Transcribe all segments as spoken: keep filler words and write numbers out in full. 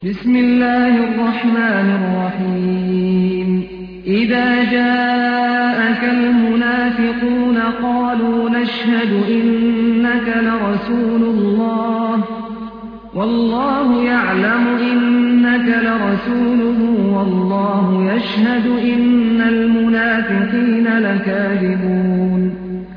بسم الله الرحمن الرحيم إذا جاءك المنافقون قالوا نشهد إنك لرسول الله والله يعلم إنك لرسوله والله يشهد إن المنافقين لكاذبون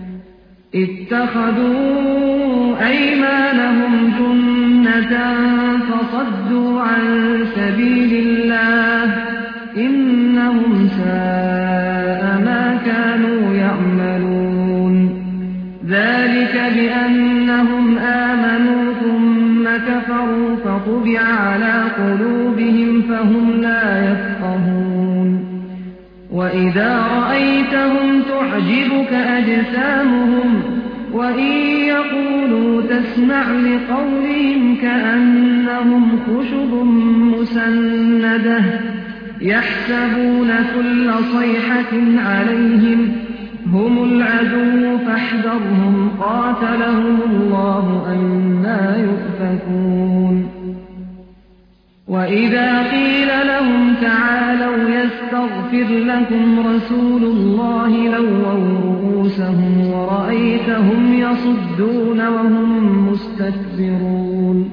اتخذوا أيمانهم جنة فصدوا عن سبيل الله إنهم ساء ما كانوا يعملون ذلك بأنهم آمنوا ثم كفروا فطبع على قلوبهم فهم لا يفقهون وإذا رأيتهم تعجبك أجسامهم وإن يقولوا تسمع لقولهم كأنهم خشب مسندة يحسبون كل صيحة عليهم هم العدو فاحذرهم قاتلهم الله أنى يؤفكون وإذا قيل لهم تعالوا يستغفر لكم رسول الله لووا رؤوسهم ورأيتهم يصدون وهم مستكبرون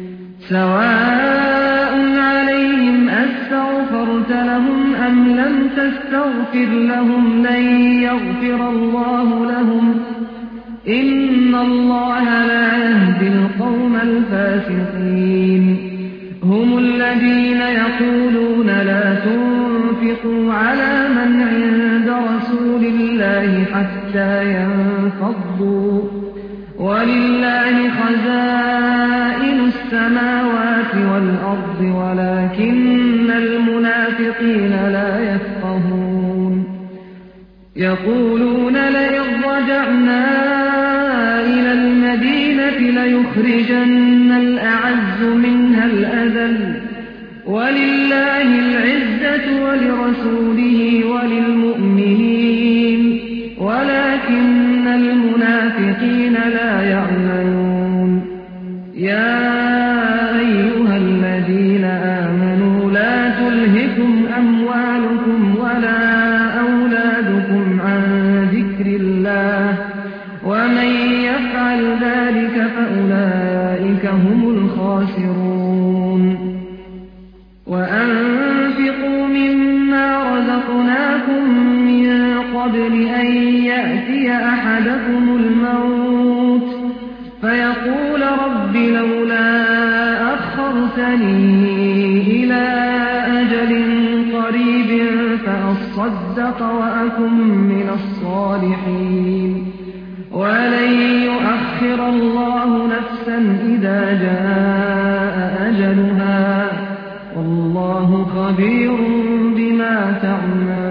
سواء عليهم أستغفرت لهم أم لم تستغفر لهم لن يغفر الله لهم إن الله لا يهدي القوم الفاسقين هم الذين يقولون لا تنفقوا على من عند رسول الله حتى ينفضوا ولله خزائن السماوات والأرض ولكن المنافقين لا يفقهون يقولون لئن رجعنا إلى المدينة ليخرجن الأعز منها الأذل ولله العزة ولرسوله وللمؤمنين ولكن المنافقين لا يعلمون يا أيها الذين آمنوا لا تلهكم أموالكم ولا أولادكم عن ذكر الله ومن يفعل ذلك فأولئك هم الخاسرون وأنفقوا مما رزقناكم من قبل أن يأتي أحدكم الموت فيقول رب لولا أخرتني إلى أجل قريب فأصدق وأكن من الصالحين ولن يؤخر الله نفسا إذا جاء أجلها والله خبير بما تعملون